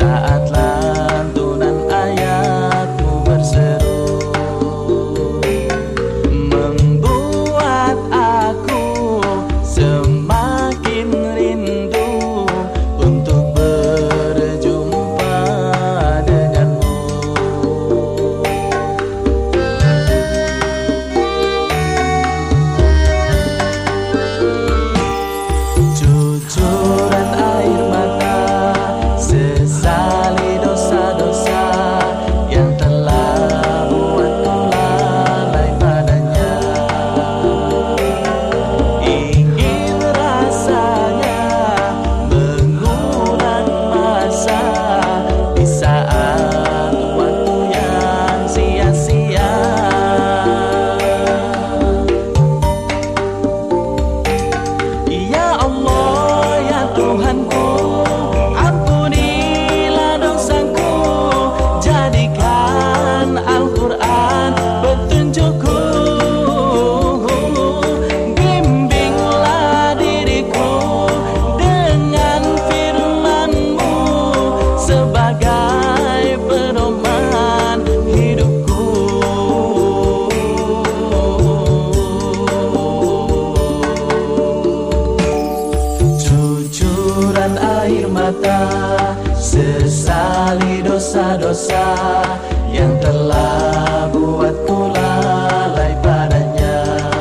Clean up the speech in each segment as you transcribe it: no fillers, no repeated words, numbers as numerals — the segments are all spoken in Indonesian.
saat lantunan ayatmu berseru, membuat aku semakin rindu untuk berjumpa denganmu. Cucuran air mata sesali dosa-dosa yang telah buatku lalai padanya. Ingin rasanya mengulang masa di saat waktu yang sia-sia. Ya Allah, ya Tuhanku, ampunilah dosaku, jadikan Al-Quran petunjukku. Bimbinglah diriku dengan firman-Mu sebagai pedoman hidupku. Cucuran air mata sesali dosa-dosa yang telah buatku lalai padanya.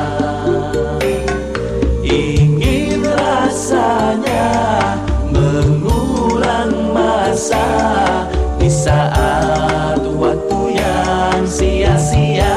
Ingin rasanya mengulang masa di saat waktu yang sia-sia.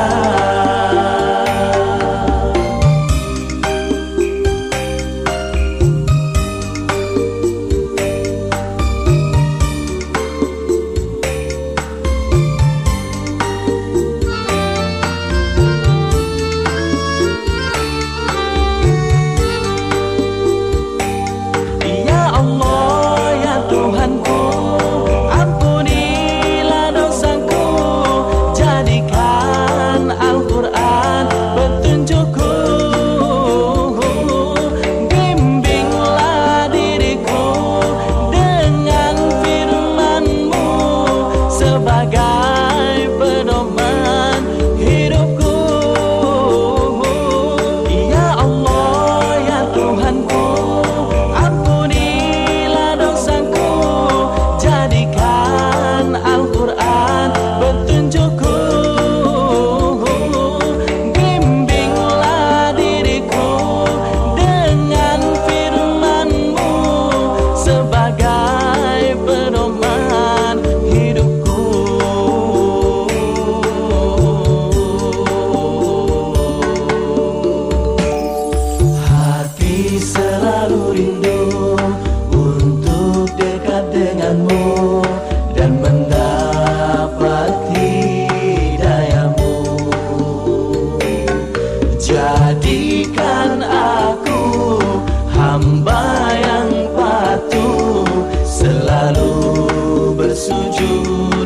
Ya Allah, ya Tuhanku, ampunilah dosaku, jadikan Al-Quran petunjukku. Bimbinglah diriku dengan firman-Mu sebagai pedoman hidupku. Ya Allah, ya Tuhanku, ampunilah dosaku, jadikan Al-Quran petunjukku. Bimbinglah diriku dengan firman-Mu sebagai pedoman hidupku. Hati selalu rindu untuk dekat denganmu dan mendapat hidayah-Mu. Jadikan aku hamba yang patuh, selalu bersujud